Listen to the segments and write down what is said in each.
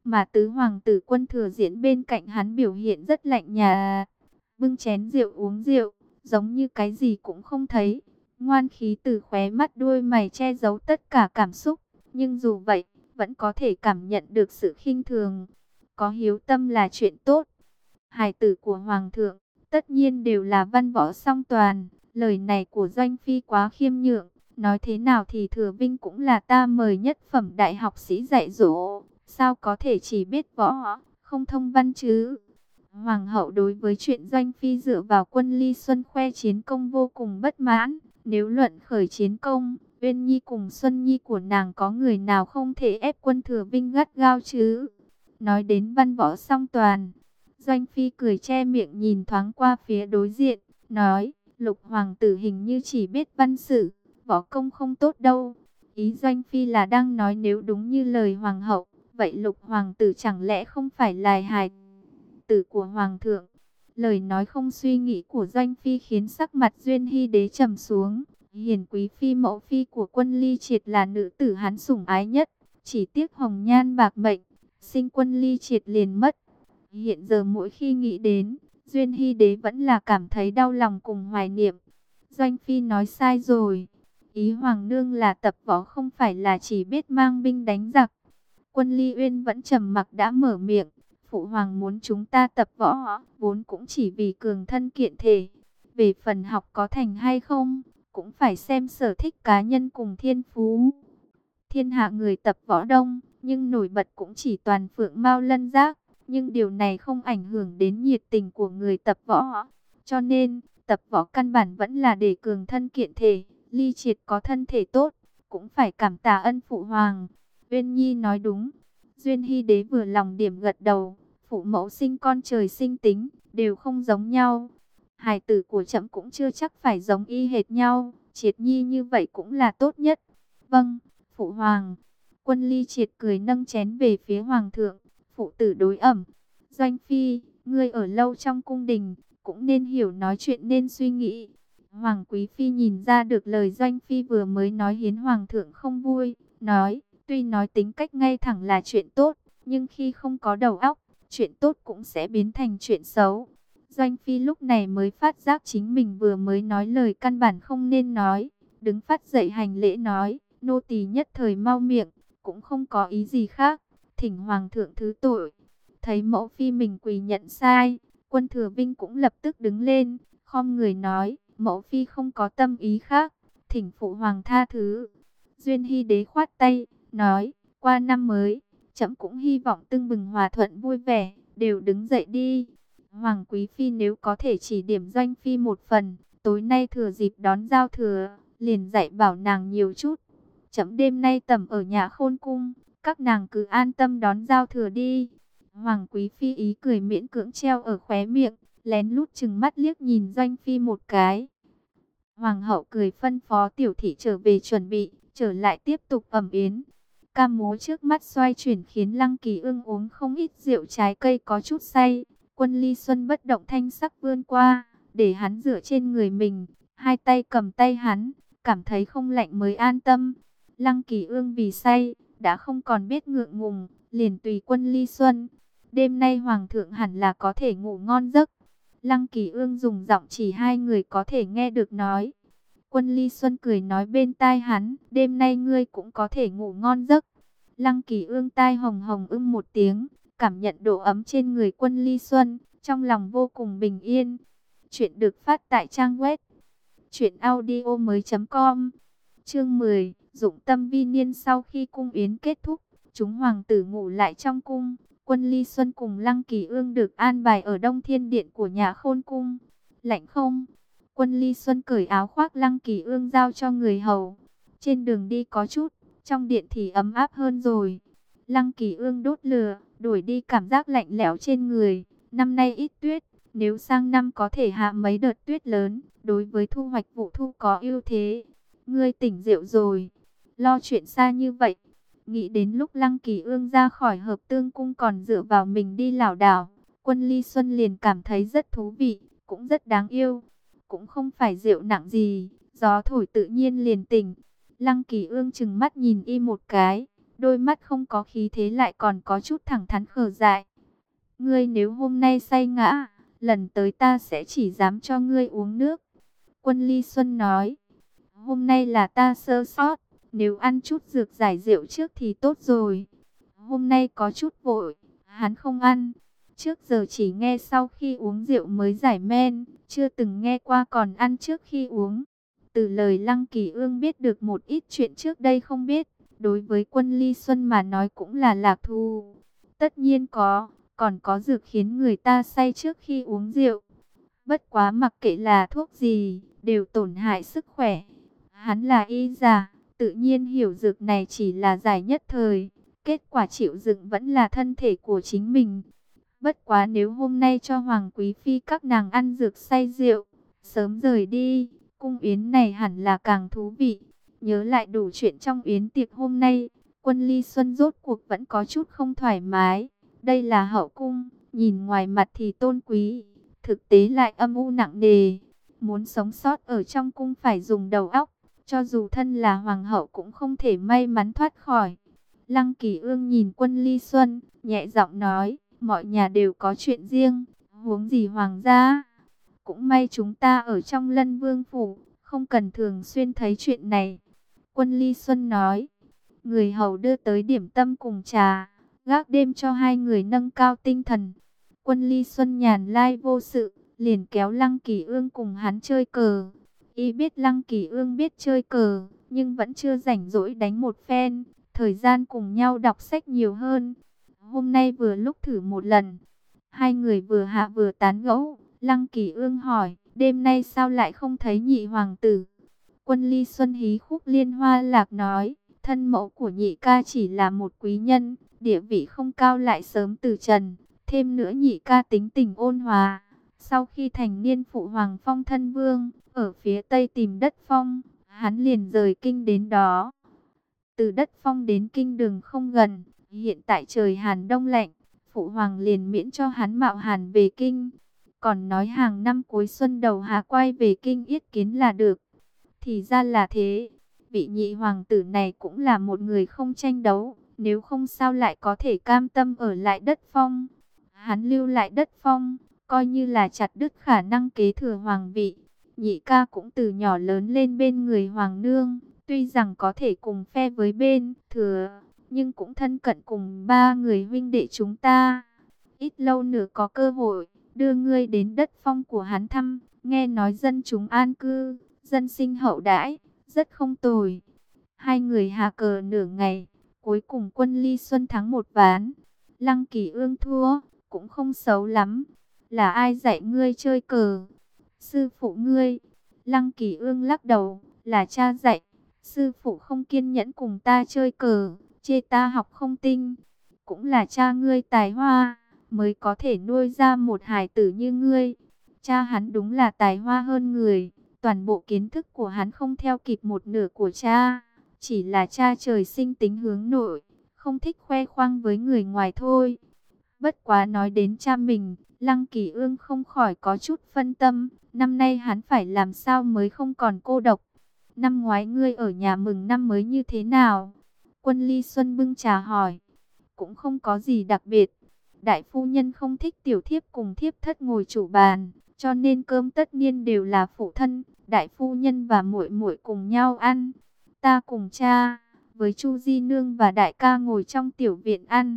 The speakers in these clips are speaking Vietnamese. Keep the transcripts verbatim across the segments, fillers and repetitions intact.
Mà tứ hoàng tử Quân Thừa Diễn bên cạnh hắn biểu hiện rất lạnh nhạt, bưng chén rượu uống rượu, giống như cái gì cũng không thấy. Ngoan khí từ khóe mắt đuôi mày che giấu tất cả cảm xúc, nhưng dù vậy, vẫn có thể cảm nhận được sự khinh thường. Có hiếu tâm là chuyện tốt. Hài tử của Hoàng thượng, tất nhiên đều là văn võ song toàn. Lời này của Doanh Phi quá khiêm nhượng. Nói thế nào thì Thừa Vinh cũng là ta mời nhất phẩm đại học sĩ dạy dỗ. Sao có thể chỉ biết võ, không thông văn chứ? Hoàng hậu đối với chuyện Doanh Phi dựa vào Quân Ly Xuân khoe chiến công vô cùng bất mãn. Nếu luận khởi chiến công, Uyên Nhi cùng Xuân Nhi của nàng có người nào không thể ép quân Thừa Vinh gắt gao chứ? Nói đến văn võ song toàn, Doanh Phi cười che miệng nhìn thoáng qua phía đối diện, nói, Lục hoàng tử hình như chỉ biết văn sử, võ công không tốt đâu. Ý Doanh Phi là đang nói nếu đúng như lời hoàng hậu, vậy Lục hoàng tử chẳng lẽ không phải là hài tử của hoàng thượng? Lời nói không suy nghĩ của Doanh Phi khiến sắc mặt Duyên Hy đế trầm xuống. Hiền quý phi mẫu phi của Quân Ly Triệt là nữ tử hắn sủng ái nhất, chỉ tiếc hồng nhan bạc mệnh, sinh Quân Ly Triệt liền mất. Hiện giờ mỗi khi nghĩ đến, Duyên Hy đế vẫn là cảm thấy đau lòng cùng hoài niệm. Doanh Phi nói sai rồi. Ý Hoàng nương là tập võ không phải là chỉ biết mang binh đánh giặc. Quân Ly Uyên vẫn trầm mặc đã mở miệng. Phụ hoàng muốn chúng ta tập võ, vốn cũng chỉ vì cường thân kiện thể. Về phần học có thành hay không, cũng phải xem sở thích cá nhân cùng thiên phú. Thiên hạ người tập võ đông, nhưng nổi bật cũng chỉ toàn Phượng Mao Lân Giác. Nhưng điều này không ảnh hưởng đến nhiệt tình của người tập võ. Cho nên, tập võ căn bản vẫn là để cường thân kiện thể. Ly Triệt có thân thể tốt, cũng phải cảm tạ ân phụ hoàng. Uyên Nhi nói đúng. Duyên Hy đế vừa lòng điểm gật đầu. Phụ mẫu sinh con trời sinh tính, đều không giống nhau. Hài tử của trẫm cũng chưa chắc phải giống y hệt nhau. Triệt Nhi như vậy cũng là tốt nhất. Vâng, phụ hoàng. Quân Ly Triệt cười nâng chén về phía hoàng thượng. Phụ tử đối ẩm. Doanh Phi, ngươi ở lâu trong cung đình, cũng nên hiểu nói chuyện nên suy nghĩ. Hoàng Quý Phi nhìn ra được lời Doanh Phi vừa mới nói hiến hoàng thượng không vui. Nói, tuy nói tính cách ngay thẳng là chuyện tốt, nhưng khi không có đầu óc, chuyện tốt cũng sẽ biến thành chuyện xấu. Doanh Phi lúc này mới phát giác chính mình vừa mới nói lời căn bản không nên nói. Đứng phát dậy hành lễ nói, nô tỳ nhất thời mau miệng, cũng không có ý gì khác. Thỉnh hoàng thượng thứ tội. Thấy mẫu phi mình quỳ nhận sai, Quân Thừa Vinh cũng lập tức đứng lên, khom người nói, mẫu phi không có tâm ý khác, thỉnh phụ hoàng tha thứ. Duyên Hy đế khoát tay, nói, qua năm mới, trẫm cũng hy vọng tưng bừng hòa thuận vui vẻ, đều đứng dậy đi. Hoàng Quý Phi nếu có thể chỉ điểm Doanh Phi một phần, tối nay thừa dịp đón giao thừa, liền dạy bảo nàng nhiều chút. Trẫm đêm nay tầm ở nhà Khôn Cung, các nàng cứ an tâm đón giao thừa đi. Hoàng Quý Phi ý cười miễn cưỡng treo ở khóe miệng, lén lút chừng mắt liếc nhìn Doanh Phi một cái. Hoàng hậu cười phân phó tiểu thị trở về chuẩn bị, trở lại tiếp tục ẩm yến. Ca múa trước mắt xoay chuyển khiến Lăng Kỳ Ương uống không ít rượu trái cây có chút say. Quân Ly Xuân bất động thanh sắc vươn qua, để hắn dựa trên người mình, hai tay cầm tay hắn, cảm thấy không lạnh mới an tâm. Lăng Kỳ Ương vì say, đã không còn biết ngượng ngùng, liền tùy Quân Ly Xuân. Đêm nay hoàng thượng hẳn là có thể ngủ ngon giấc. Lăng Kỳ Ương dùng giọng chỉ hai người có thể nghe được nói. Quân Ly Xuân cười nói bên tai hắn, đêm nay ngươi cũng có thể ngủ ngon giấc. Lăng Kỳ Ương tai hồng hồng ưng một tiếng, cảm nhận độ ấm trên người Quân Ly Xuân, trong lòng vô cùng bình yên. Chuyện được phát tại trang web truyện audio mới.com. Chương mười, Dụng Tâm Vi Niên. Sau khi cung yến kết thúc, chúng hoàng tử ngủ lại trong cung. Quân Ly Xuân cùng Lăng Kỳ Ương được an bài ở Đông Thiên Điện của nhà Khôn Cung. Lạnh không? Quân Ly Xuân cởi áo khoác, Lăng Kỳ Ương giao cho người hầu. Trên đường đi có chút, trong điện thì ấm áp hơn rồi. Lăng Kỳ Ương đốt lửa, đuổi đi cảm giác lạnh lẽo trên người. Năm nay ít tuyết, nếu sang năm có thể hạ mấy đợt tuyết lớn, đối với thu hoạch vụ thu có ưu thế. Ngươi tỉnh rượu rồi, lo chuyện xa như vậy. Nghĩ đến lúc Lăng Kỳ Ương ra khỏi Hợp Tương Cung còn dựa vào mình đi lảo đảo, Quân Ly Xuân liền cảm thấy rất thú vị, cũng rất đáng yêu. Cũng không phải rượu nặng gì, gió thổi tự nhiên liền tỉnh. Lăng Kỳ Ương chừng mắt nhìn y một cái, đôi mắt không có khí thế lại còn có chút thẳng thắn khờ dại. Ngươi nếu hôm nay say ngã, lần tới ta sẽ chỉ dám cho ngươi uống nước. Quân Ly Xuân nói, hôm nay là ta sơ sót, nếu ăn chút dược giải rượu trước thì tốt rồi. Hôm nay có chút vội, hắn không ăn. Trước giờ chỉ nghe sau khi uống rượu mới giải men, chưa từng nghe qua còn ăn trước khi uống. Từ lời Lăng Kỳ Ương biết được một ít chuyện trước đây không biết, đối với Quân Ly Xuân mà nói cũng là lạc thú. Tất nhiên có, còn có dược khiến người ta say trước khi uống rượu. Bất quá mặc kệ là thuốc gì, đều tổn hại sức khỏe. Hắn là y giả, tự nhiên hiểu dược này chỉ là giải nhất thời. Kết quả chịu dựng vẫn là thân thể của chính mình. Bất quá nếu hôm nay cho Hoàng Quý Phi các nàng ăn dược say rượu, sớm rời đi, cung yến này hẳn là càng thú vị. Nhớ lại đủ chuyện trong yến tiệc hôm nay, Quân Ly Xuân rốt cuộc vẫn có chút không thoải mái. Đây là hậu cung, nhìn ngoài mặt thì tôn quý, thực tế lại âm u nặng nề. Muốn sống sót ở trong cung phải dùng đầu óc, cho dù thân là hoàng hậu cũng không thể may mắn thoát khỏi. Lăng Kỳ Ương nhìn Quân Ly Xuân, nhẹ giọng nói, mọi nhà đều có chuyện riêng, huống gì hoàng gia. Cũng may chúng ta ở trong Lân Vương phủ, không cần thường xuyên thấy chuyện này. Quân Ly Xuân nói, người hầu đưa tới điểm tâm cùng trà, gác đêm cho hai người nâng cao tinh thần. Quân Ly Xuân nhàn lai vô sự, liền kéo Lăng Kỳ Ương cùng hắn chơi cờ. Y biết Lăng Kỳ Ương biết chơi cờ, nhưng vẫn chưa rảnh rỗi đánh một phen, thời gian cùng nhau đọc sách nhiều hơn. Hôm nay vừa lúc thử một lần, hai người vừa hạ vừa tán gẫu. Lăng Kỳ Ương hỏi, đêm nay sao lại không thấy nhị hoàng tử? Quân Ly Xuân hí khúc liên hoa lạc nói, thân mẫu của nhị ca chỉ là một quý nhân, địa vị không cao lại sớm từ trần. Thêm nữa nhị ca tính tình ôn hòa. Sau khi thành niên phụ hoàng phong thân vương, ở phía tây tìm đất phong, hắn liền rời kinh đến đó. Từ đất phong đến kinh đường không gần, hiện tại trời hàn đông lạnh, phụ hoàng liền miễn cho hắn mạo hàn về kinh. Còn nói hàng năm cuối xuân đầu hạ quay về kinh yết kiến là được. Thì ra là thế, vị nhị hoàng tử này cũng là một người không tranh đấu, nếu không sao lại có thể cam tâm ở lại đất phong. Hắn lưu lại đất phong, coi như là chặt đứt khả năng kế thừa hoàng vị. Nhị ca cũng từ nhỏ lớn lên bên người hoàng nương, tuy rằng có thể cùng phe với bên thừa, nhưng cũng thân cận cùng ba người huynh đệ chúng ta. Ít lâu nữa có cơ hội, đưa ngươi đến đất phong của hắn thăm, nghe nói dân chúng an cư, dân sinh hậu đãi, rất không tồi. Hai người hạ cờ nửa ngày, cuối cùng Quân Ly Xuân thắng một ván. Lăng Kỳ Ương thua, cũng không xấu lắm. Là ai dạy ngươi chơi cờ? Sư phụ ngươi. Lăng Kỳ Ương lắc đầu, là cha dạy. Sư phụ không kiên nhẫn cùng ta chơi cờ, chê ta học không tinh. Cũng là cha ngươi tài hoa, mới có thể nuôi ra một hài tử như ngươi. Cha hắn đúng là tài hoa hơn người, toàn bộ kiến thức của hắn không theo kịp một nửa của cha. Chỉ là cha trời sinh tính hướng nội, không thích khoe khoang với người ngoài thôi. Bất quá nói đến cha mình, Lăng Kỳ Ương không khỏi có chút phân tâm. Năm nay hắn phải làm sao mới không còn cô độc. Năm ngoái ngươi ở nhà mừng năm mới như thế nào? Quân Ly Xuân bưng trà hỏi. Cũng không có gì đặc biệt. Đại phu nhân không thích tiểu thiếp cùng thiếp thất ngồi chủ bàn, cho nên cơm tất niên đều là phụ thân, đại phu nhân và muội muội cùng nhau ăn. Ta cùng cha, với Chu Di Nương và đại ca ngồi trong tiểu viện ăn.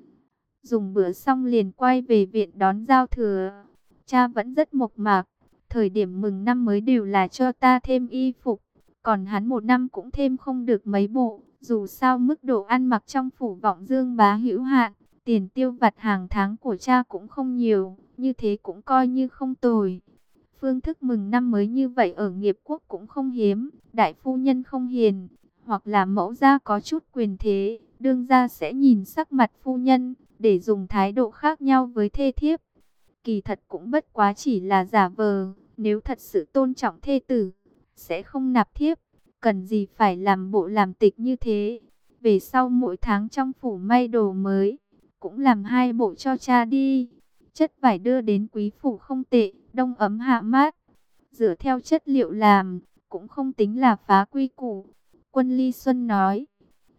Dùng bữa xong liền quay về viện đón giao thừa. Cha vẫn rất mộc mạc, thời điểm mừng năm mới đều là cho ta thêm y phục, còn hắn một năm cũng thêm không được mấy bộ. Dù sao mức độ ăn mặc trong phủ Vọng Dương bá hữu hạn, tiền tiêu vặt hàng tháng của cha cũng không nhiều, như thế cũng coi như không tồi. Phương thức mừng năm mới như vậy ở nghiệp quốc cũng không hiếm, đại phu nhân không hiền, hoặc là mẫu gia có chút quyền thế, đương gia sẽ nhìn sắc mặt phu nhân, để dùng thái độ khác nhau với thê thiếp. Kỳ thật cũng bất quá chỉ là giả vờ, nếu thật sự tôn trọng thê tử, sẽ không nạp thiếp, cần gì phải làm bộ làm tịch như thế. Về sau mỗi tháng trong phủ may đồ mới, cũng làm hai bộ cho cha đi. Chất vải đưa đến quý phủ không tệ, đông ấm hạ mát. Dựa theo chất liệu làm, cũng không tính là phá quy củ. Quân Ly Xuân nói,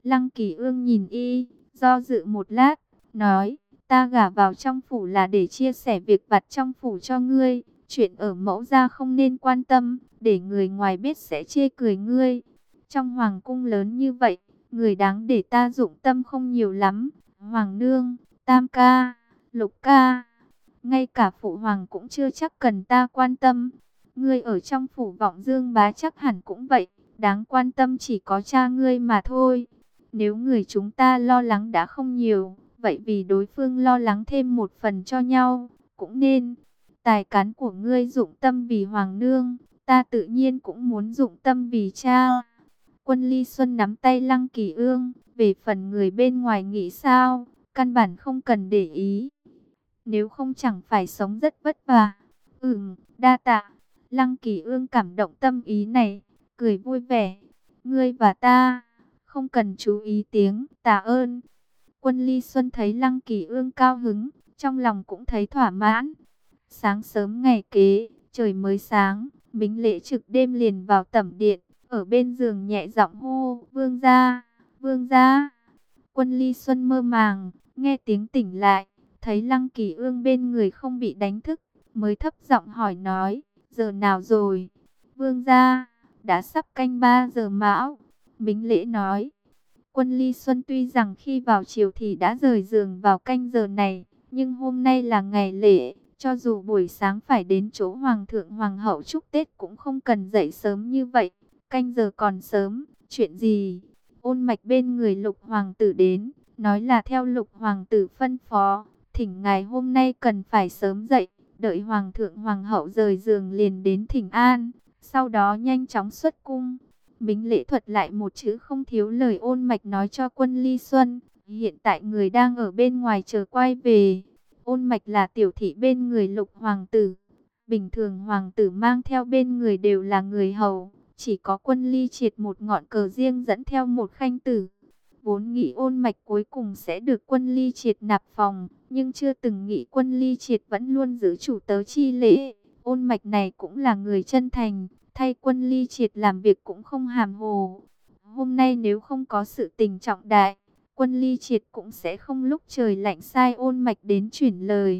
Lăng Kỳ Ương nhìn y, do dự một lát, nói, ta gả vào trong phủ là để chia sẻ việc vặt trong phủ cho ngươi. Chuyện ở mẫu gia không nên quan tâm, để người ngoài biết sẽ chê cười ngươi. Trong hoàng cung lớn như vậy, người đáng để ta dụng tâm không nhiều lắm. Hoàng nương, tam ca, lục ca, ngay cả phụ hoàng cũng chưa chắc cần ta quan tâm. Ngươi ở trong phủ Vọng Dương Bá chắc hẳn cũng vậy, đáng quan tâm chỉ có cha ngươi mà thôi. Nếu người chúng ta lo lắng đã không nhiều, vậy vì đối phương lo lắng thêm một phần cho nhau, cũng nên. Tài cán của ngươi dụng tâm vì hoàng nương, ta tự nhiên cũng muốn dụng tâm vì cha. Quân Ly Xuân nắm tay Lăng Kỳ Ương, về phần người bên ngoài nghĩ sao, căn bản không cần để ý. Nếu không chẳng phải sống rất vất vả. Ừm, đa tạ. Lăng Kỳ Ương cảm động tâm ý này, cười vui vẻ. Ngươi và ta, không cần chú ý tiếng tạ ơn. Quân Ly Xuân thấy Lăng Kỳ Ương cao hứng, trong lòng cũng thấy thỏa mãn. Sáng sớm ngày kế, trời mới sáng, Mính Lễ trực đêm liền vào tẩm điện, ở bên giường nhẹ giọng hô, vương gia, vương gia. Quân Ly Xuân mơ màng, nghe tiếng tỉnh lại, thấy Lăng Kỳ Ương bên người không bị đánh thức, mới thấp giọng hỏi nói, giờ nào rồi? Vương gia, đã sắp canh ba giờ mão. Mính Lễ nói. Quân Ly Xuân tuy rằng khi vào chiều thì đã rời giường vào canh giờ này, nhưng hôm nay là ngày lễ, cho dù buổi sáng phải đến chỗ Hoàng thượng Hoàng hậu chúc Tết cũng không cần dậy sớm như vậy. Canh giờ còn sớm, chuyện gì? Ôn Mạch bên người Lục Hoàng tử đến, nói là theo Lục Hoàng tử phân phó, thỉnh ngài hôm nay cần phải sớm dậy, đợi Hoàng thượng Hoàng hậu rời giường liền đến thỉnh an, sau đó nhanh chóng xuất cung. Mính Lễ thuật lại một chữ không thiếu lời Ôn Mạch nói cho Quân Ly Xuân, hiện tại người đang ở bên ngoài chờ quay về. Ôn Mạch là tiểu thị bên người Lục Hoàng tử, bình thường Hoàng tử mang theo bên người đều là người hầu, chỉ có Quân Ly Triệt một ngọn cờ riêng dẫn theo một khanh tử. Vốn nghĩ Ôn Mạch cuối cùng sẽ được Quân Ly Triệt nạp phòng, nhưng chưa từng nghĩ Quân Ly Triệt vẫn luôn giữ chủ tớ chi lễ. Ôn Mạch này cũng là người chân thành, thay Quân Ly Triệt làm việc cũng không hàm hồ. Hôm nay nếu không có sự tình trọng đại, Quân Ly Triệt cũng sẽ không lúc trời lạnh sai Ôn Mạch đến chuyển lời.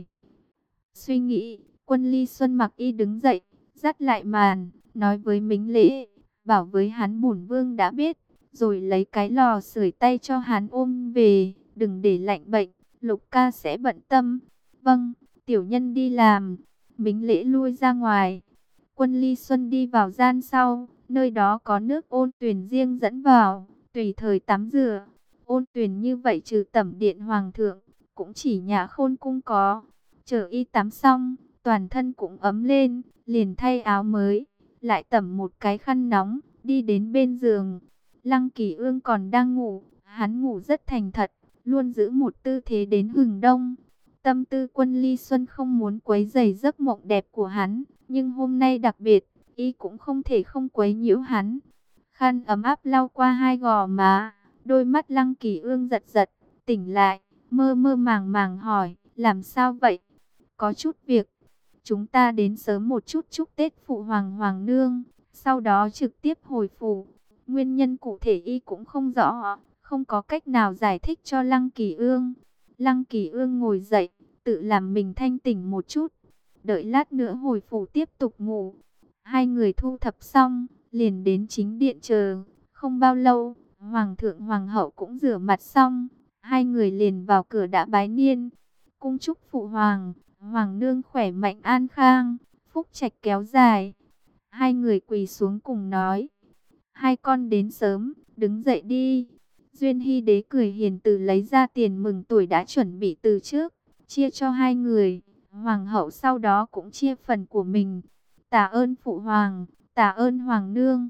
Suy nghĩ, Quân Ly Xuân mặc y đứng dậy, dắt lại màn, nói với Mính Lễ, bảo với hắn bổn vương đã biết, rồi lấy cái lò sưởi tay cho hắn ôm về, đừng để lạnh bệnh, Lục ca sẽ bận tâm. Vâng, tiểu nhân đi làm. Mính Lễ lui ra ngoài. Quân Ly Xuân đi vào gian sau, nơi đó có nước ôn tuyền riêng dẫn vào, tùy thời tắm rửa. Ôn tuyền như vậy trừ tẩm điện hoàng thượng, cũng chỉ nhà khôn cung có. Chờ y tắm xong, toàn thân cũng ấm lên, liền thay áo mới, lại tẩm một cái khăn nóng, đi đến bên giường. Lăng Kỳ Ương còn đang ngủ, hắn ngủ rất thành thật, luôn giữ một tư thế đến hừng đông. Tâm tư Quân Ly Xuân không muốn quấy rầy giấc mộng đẹp của hắn, nhưng hôm nay đặc biệt, y cũng không thể không quấy nhiễu hắn. Khăn ấm áp lau qua hai gò má, đôi mắt Lăng Kỳ Ương giật giật, tỉnh lại, mơ mơ màng màng hỏi, làm sao vậy? Có chút việc, chúng ta đến sớm một chút chúc Tết phụ hoàng hoàng nương, sau đó trực tiếp hồi phủ. Nguyên nhân cụ thể y cũng không rõ, không có cách nào giải thích cho Lăng Kỳ Ương. Lăng Kỳ Ương ngồi dậy, tự làm mình thanh tỉnh một chút, đợi lát nữa hồi phủ tiếp tục ngủ. Hai người thu thập xong, liền đến chính điện chờ. Không bao lâu, Hoàng thượng Hoàng hậu cũng rửa mặt xong, hai người liền vào cửa đã bái niên. Cung chúc phụ hoàng, hoàng nương khỏe mạnh an khang, phúc trạch kéo dài. Hai người quỳ xuống cùng nói, hai con đến sớm, đứng dậy đi. Duyên Hy Đế cười hiền từ lấy ra tiền mừng tuổi đã chuẩn bị từ trước, chia cho hai người. Hoàng hậu sau đó cũng chia phần của mình. Tạ ơn phụ hoàng, tạ ơn hoàng nương.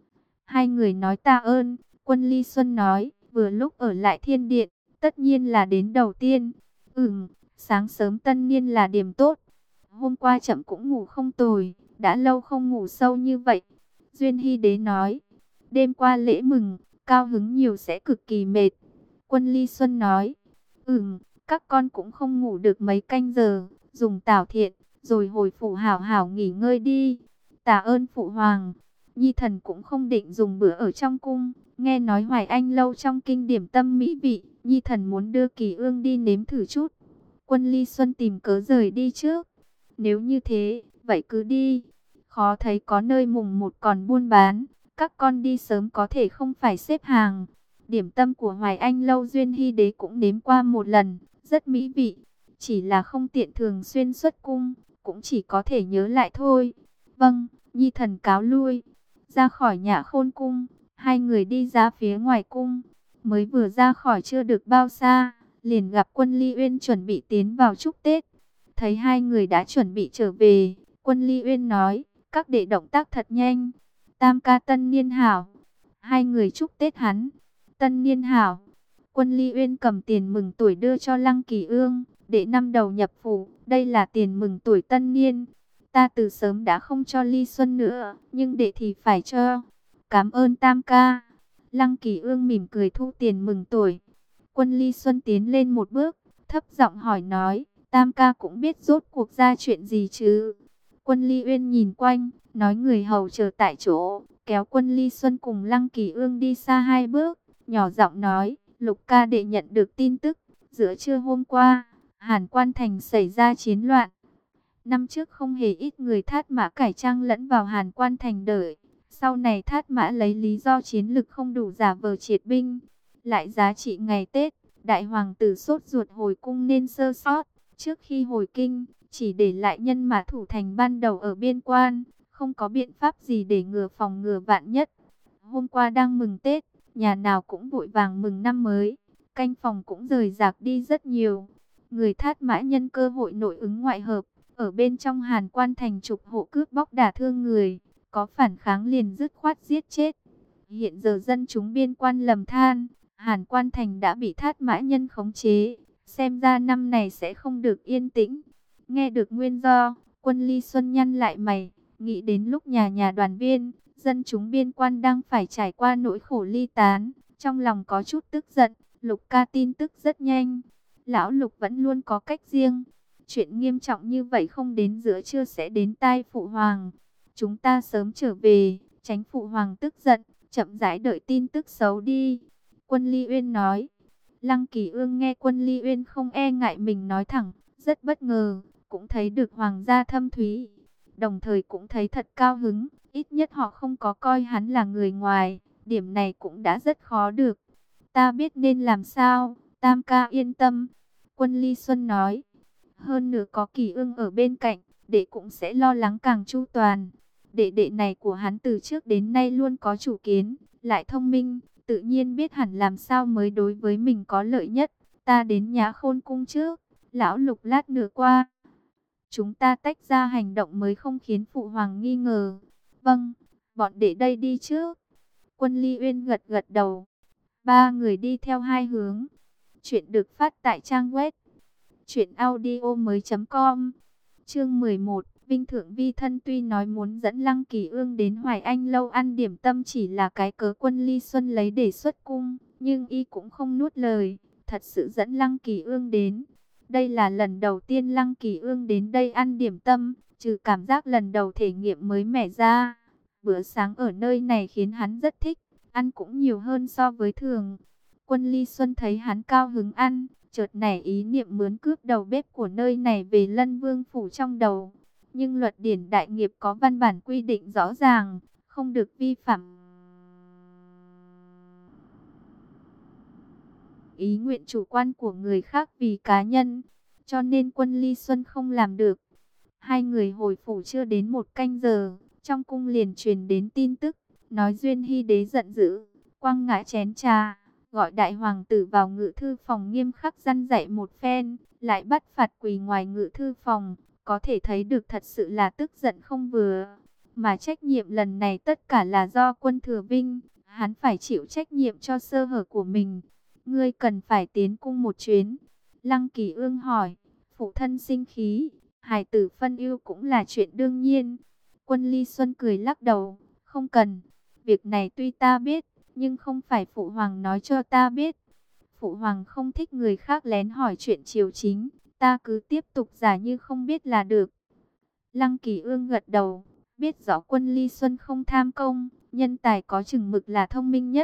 Hai người nói tạ ơn. Quân Ly Xuân nói, vừa lúc ở lại thiên điện, tất nhiên là đến đầu tiên. Ừm, sáng sớm tân niên là điểm tốt. Hôm qua chậm cũng ngủ không tồi, đã lâu không ngủ sâu như vậy. Duyên Hy Đế nói, đêm qua lễ mừng, cao hứng nhiều sẽ cực kỳ mệt. Quân Ly Xuân nói, ừm, các con cũng không ngủ được mấy canh giờ, dùng tảo thiện, rồi hồi phủ hảo hảo nghỉ ngơi đi. Tạ ơn phụ hoàng. Nhi thần cũng không định dùng bữa ở trong cung, Nghe nói Hoài Anh lâu trong kinh điểm tâm mỹ vị, Nhi thần muốn đưa Kỳ Ương đi nếm thử chút. Quân Ly Xuân tìm cớ rời đi trước. Nếu như thế, vậy cứ đi. Khó thấy có nơi mùng một còn buôn bán. Các con đi sớm có thể không phải xếp hàng. Điểm tâm của Hoài Anh lâu Duyên Hy Đế cũng nếm qua một lần, rất mỹ vị. Chỉ là không tiện thường xuyên xuất cung, cũng chỉ có thể nhớ lại thôi. Vâng, Nhi thần cáo lui. Ra khỏi Nhã Khôn cung, hai người đi ra phía ngoài cung. Mới vừa ra khỏi chưa được bao xa, liền gặp Quân Ly Uyên chuẩn bị tiến vào chúc Tết. Thấy hai người đã chuẩn bị trở về, Quân Ly Uyên nói, các đệ động tác thật nhanh. Tam ca tân niên hảo. Hai người chúc Tết hắn. Tân niên hảo. Quân Ly Uyên cầm tiền mừng tuổi đưa cho Lăng Kỳ Ương. Đệ năm đầu nhập phủ, đây là tiền mừng tuổi tân niên. Ta từ sớm đã không cho Ly Xuân nữa, nhưng đệ thì phải cho. Cảm ơn Tam ca. Lăng Kỳ Ương mỉm cười thu tiền mừng tuổi. Quân Ly Xuân tiến lên một bước, thấp giọng hỏi nói, Tam ca cũng biết rốt cuộc ra chuyện gì chứ? Quân Ly Uyên nhìn quanh, nói người hầu chờ tại chỗ, kéo Quân Ly Xuân cùng Lăng Kỳ Ương đi xa hai bước, nhỏ giọng nói, Lục ca đệ nhận được tin tức, giữa trưa hôm qua, Hàn Quan Thành xảy ra chiến loạn. Năm trước không hề ít người Thát Mã cải trang lẫn vào Hàn Quan Thành đợi. Sau này Thát Mã lấy lý do chiến lực không đủ giả vờ triệt binh. Lại giá trị ngày Tết, Đại Hoàng tử sốt ruột hồi cung nên sơ sót. Trước khi hồi kinh, chỉ để lại nhân mã thủ thành ban đầu ở biên quan. Không có biện pháp gì để ngừa phòng ngừa vạn nhất. Hôm qua đang mừng Tết, nhà nào cũng vội vàng mừng năm mới. Canh phòng cũng rời rạc đi rất nhiều. Người Thát Mã nhân cơ hội nội ứng ngoại hợp. Ở bên trong Hàn Quan Thành trục hộ cướp bóc đả thương người, có phản kháng liền dứt khoát giết chết. Hiện giờ dân chúng biên quan lầm than, Hàn Quan Thành đã bị Thát Mã nhân khống chế, xem ra năm này sẽ không được yên tĩnh. Nghe được nguyên do, Quân Ly Xuân nhăn lại mày, nghĩ đến lúc nhà nhà đoàn viên, dân chúng biên quan đang phải trải qua nỗi khổ ly tán, trong lòng có chút tức giận. Lục ca tin tức rất nhanh, lão Lục vẫn luôn có cách riêng. Chuyện nghiêm trọng như vậy không đến giữa trưa sẽ đến tai phụ hoàng. Chúng ta sớm trở về, tránh phụ hoàng tức giận, chậm rãi đợi tin tức xấu đi. Quân Ly Uyên nói. Lăng Kỳ Ương nghe Quân Ly Uyên không e ngại mình nói thẳng, rất bất ngờ, cũng thấy được hoàng gia thâm thúy. Đồng thời cũng thấy thật cao hứng, ít nhất họ không có coi hắn là người ngoài, điểm này cũng đã rất khó được. Ta biết nên làm sao, Tam ca yên tâm. Quân Ly Xuân nói. Hơn nữa có Kỳ Ương ở bên cạnh, đệ cũng sẽ lo lắng càng chu toàn. Đệ đệ này của hắn từ trước đến nay luôn có chủ kiến, lại thông minh, tự nhiên biết hẳn làm sao mới đối với mình có lợi nhất. Ta đến Nhã Khôn cung trước, lão Lục lát nữa qua. Chúng ta tách ra hành động mới không khiến phụ hoàng nghi ngờ. Vâng, bọn đệ đây đi trước. Quân Ly Uyên gật gật đầu. Ba người đi theo hai hướng. Chuyện được phát tại trang web chuyện audio mới com. Chương mười một, Vinh Thượng Vi Thân tuy nói muốn dẫn Lăng Kỳ Ương đến Hoài Anh lâu ăn điểm tâm chỉ là cái cớ Quân Ly Xuân lấy để xuất cung, nhưng y cũng không nuốt lời, thật sự dẫn Lăng Kỳ Ương đến. Đây là lần đầu tiên Lăng Kỳ Ương đến đây ăn điểm tâm, trừ cảm giác lần đầu thể nghiệm mới mẻ ra. Bữa sáng ở nơi này khiến hắn rất thích, ăn cũng nhiều hơn so với thường. Quân Ly Xuân thấy hắn cao hứng ăn, chợt nảy ý niệm mướn cướp đầu bếp của nơi này về Lân Vương phủ trong đầu. Nhưng luật điển đại nghiệp có văn bản quy định rõ ràng, không được vi phạm ý nguyện chủ quan của người khác vì cá nhân, cho nên Quân Ly Xuân không làm được. Hai người hồi phủ chưa đến một canh giờ, trong cung liền truyền đến tin tức, nói Duyên Hy Đế giận dữ, quăng ngã chén trà, gọi đại hoàng tử vào ngự thư phòng nghiêm khắc răn dạy một phen, lại bắt phạt quỳ ngoài ngự thư phòng, có thể thấy được thật sự là tức giận không vừa. Mà trách nhiệm lần này tất cả là do Quân Thừa Vinh, hắn phải chịu trách nhiệm cho sơ hở của mình. Ngươi cần phải tiến cung một chuyến. Lăng Kỳ Ương hỏi, phụ thân sinh khí, hài tử phân ưu cũng là chuyện đương nhiên. Quân Ly Xuân cười lắc đầu, không cần, việc này tuy ta biết, nhưng không phải phụ hoàng nói cho ta biết. Phụ hoàng không thích người khác lén hỏi chuyện triều chính, ta cứ tiếp tục giả như không biết là được. Lăng Kỳ Ương gật đầu, biết rõ Quân Ly Xuân không tham công, nhân tài có chừng mực là thông minh nhất.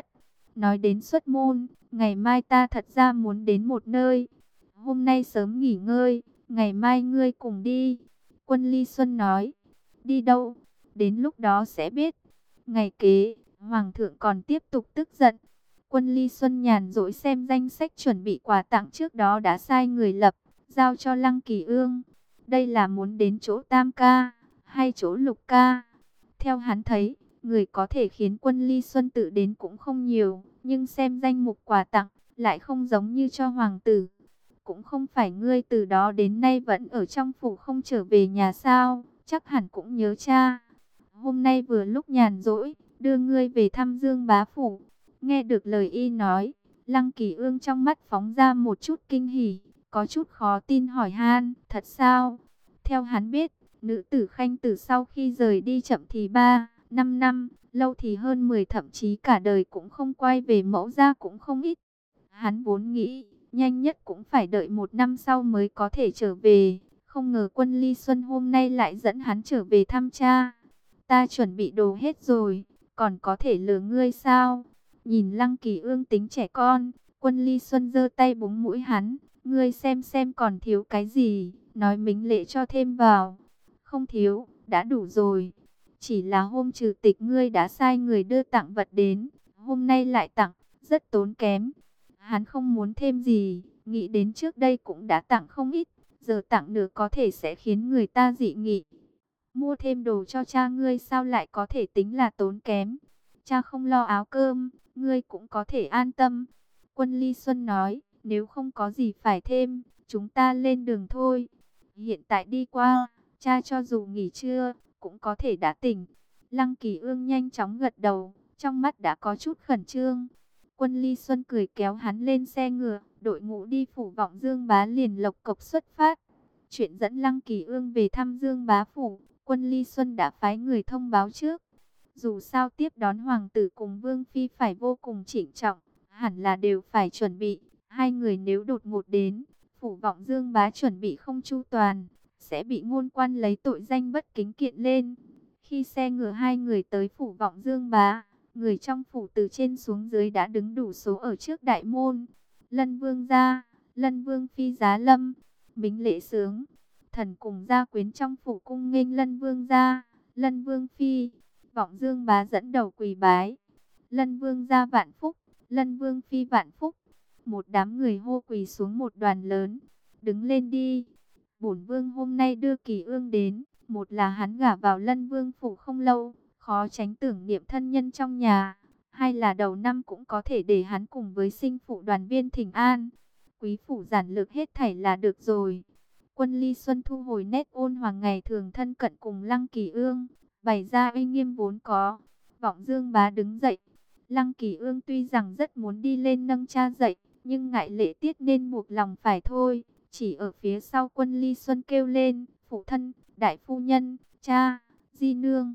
Nói đến xuất môn, ngày mai ta thật ra muốn đến một nơi. Hôm nay sớm nghỉ ngơi, ngày mai ngươi cùng đi. Quân Ly Xuân nói, đi đâu? Đến lúc đó sẽ biết. Ngày kế, Hoàng thượng còn tiếp tục tức giận. Quân Ly Xuân nhàn rỗi xem danh sách chuẩn bị quà tặng trước đó đã sai người lập, giao cho Lăng Kỳ Ương. Đây là muốn đến chỗ Tam ca, hay chỗ Lục ca? Theo hắn thấy, người có thể khiến Quân Ly Xuân tự đến cũng không nhiều, nhưng xem danh mục quà tặng, lại không giống như cho hoàng tử. Cũng không phải ngươi từ đó đến nay vẫn ở trong phủ không trở về nhà sao, chắc hẳn cũng nhớ cha. Hôm nay vừa lúc nhàn rỗi, đưa ngươi về thăm Dương bá phủ. Nghe được lời y nói, Lăng Kỳ Ương trong mắt phóng ra một chút kinh hỉ, có chút khó tin hỏi han, thật sao? Theo hắn biết, nữ tử Khanh Tử sau khi rời đi chậm thì ba, năm năm, lâu thì hơn mười, thậm chí cả đời cũng không quay về, mẫu gia cũng không ít. Hắn vốn nghĩ, nhanh nhất cũng phải đợi một năm sau mới có thể trở về, không ngờ Quân Ly Xuân hôm nay lại dẫn hắn trở về thăm cha. Ta chuẩn bị đồ hết rồi, còn có thể lừa ngươi sao? Nhìn Lăng Kỳ Ương tính trẻ con, Quân Ly Xuân giơ tay búng mũi hắn, ngươi xem xem còn thiếu cái gì, nói mính lệ cho thêm vào. Không thiếu, đã đủ rồi. Chỉ là hôm trừ tịch ngươi đã sai người đưa tặng vật đến, hôm nay lại tặng, rất tốn kém. Hắn không muốn thêm gì, nghĩ đến trước đây cũng đã tặng không ít, giờ tặng nữa có thể sẽ khiến người ta dị nghị. Mua thêm đồ cho cha ngươi sao lại có thể tính là tốn kém? Cha không lo áo cơm, ngươi cũng có thể an tâm. Quân Ly Xuân nói, nếu không có gì phải thêm, chúng ta lên đường thôi. Hiện tại đi qua, cha cho dù nghỉ trưa, cũng có thể đã tỉnh. Lăng Kỳ Ương nhanh chóng gật đầu, trong mắt đã có chút khẩn trương. Quân Ly Xuân cười kéo hắn lên xe ngựa, đội ngũ đi phủ Vọng Dương bá liền lộc cộc xuất phát. Chuyện dẫn Lăng Kỳ Ương về thăm Dương bá phủ, Quân Ly Xuân đã phái người thông báo trước. Dù sao tiếp đón hoàng tử cùng vương phi phải vô cùng trịnh trọng, hẳn là đều phải chuẩn bị. Hai người nếu đột ngột đến, phủ Vọng Dương bá chuẩn bị không chu toàn, sẽ bị ngôn quan lấy tội danh bất kính kiện lên. Khi xe ngựa hai người tới phủ Vọng Dương bá, người trong phủ từ trên xuống dưới đã đứng đủ số ở trước đại môn. Lân vương gia, Lân vương phi giá lâm, bính lễ sướng. Thần cùng gia quyến trong phủ cung nghênh Lân vương gia, Lân vương phi. Vọng Dương bá dẫn đầu quỳ bái. Lân vương gia vạn phúc, Lân vương phi vạn phúc. Một đám người hô quỳ xuống một đoàn lớn. Đứng lên đi. Bổn vương hôm nay đưa Kỳ Ương đến, một là hắn gả vào Lân vương phủ không lâu, khó tránh tưởng niệm thân nhân trong nhà. Hai là đầu năm cũng có thể để hắn cùng với sinh phụ đoàn viên thỉnh an. Quý phủ giản lược hết thảy là được rồi. Quân Ly Xuân thu hồi nét ôn hòa ngày thường thân cận cùng Lăng Kỳ Ương, bày ra uy nghiêm vốn có. Vọng Dương bá đứng dậy. Lăng Kỳ Ương tuy rằng rất muốn đi lên nâng cha dậy, nhưng ngại lễ tiết nên buộc lòng phải thôi. Chỉ ở phía sau Quân Ly Xuân kêu lên, phụ thân, đại phu nhân, cha, di nương.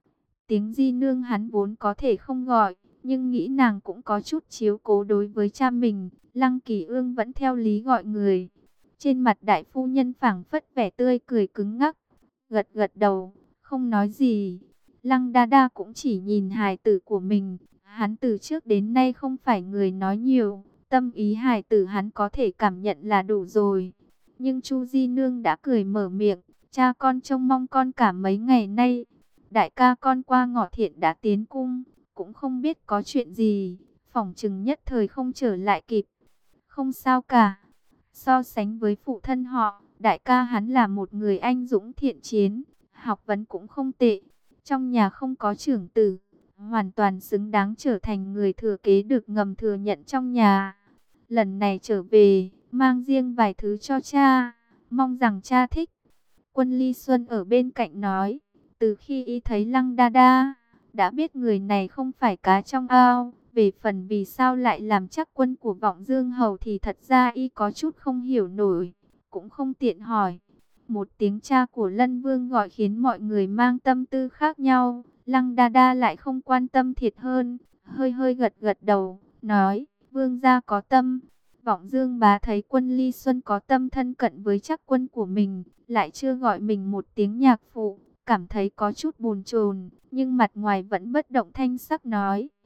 Tiếng di nương hắn vốn có thể không gọi, nhưng nghĩ nàng cũng có chút chiếu cố đối với cha mình. Lăng Kỳ Ương vẫn theo lý gọi người. Trên mặt đại phu nhân phảng phất vẻ tươi cười cứng ngắc, gật gật đầu, không nói gì. Lăng Đa Đa cũng chỉ nhìn hài tử của mình. Hắn từ trước đến nay không phải người nói nhiều, tâm ý hài tử hắn có thể cảm nhận là đủ rồi. Nhưng Chu Di Nương đã cười mở miệng, cha con trông mong con cả mấy ngày nay. Đại ca con qua ngọ thiện đã tiến cung, cũng không biết có chuyện gì, phỏng chừng nhất thời không trở lại kịp. Không sao cả, so sánh với phụ thân họ, đại ca hắn là một người anh dũng thiện chiến, học vấn cũng không tệ. Trong nhà không có trưởng tử, hoàn toàn xứng đáng trở thành người thừa kế được ngầm thừa nhận trong nhà. Lần này trở về, mang riêng vài thứ cho cha, mong rằng cha thích. Quân Ly Xuân ở bên cạnh nói, từ khi y thấy Lăng Đa Đa, đã biết người này không phải cá trong ao. Về phần vì sao lại làm chắc quân của Vọng Dương Hầu thì thật ra y có chút không hiểu nổi, cũng không tiện hỏi. Một tiếng cha của Lân Vương gọi khiến mọi người mang tâm tư khác nhau. Lăng Đa Đa lại không quan tâm thiệt hơn, hơi hơi gật gật đầu, nói, vương gia có tâm. Vọng Dương bá thấy Quân Ly Xuân có tâm thân cận với chắc quân của mình, lại chưa gọi mình một tiếng nhạc phụ, cảm thấy có chút bồn chồn, nhưng mặt ngoài vẫn bất động thanh sắc nói,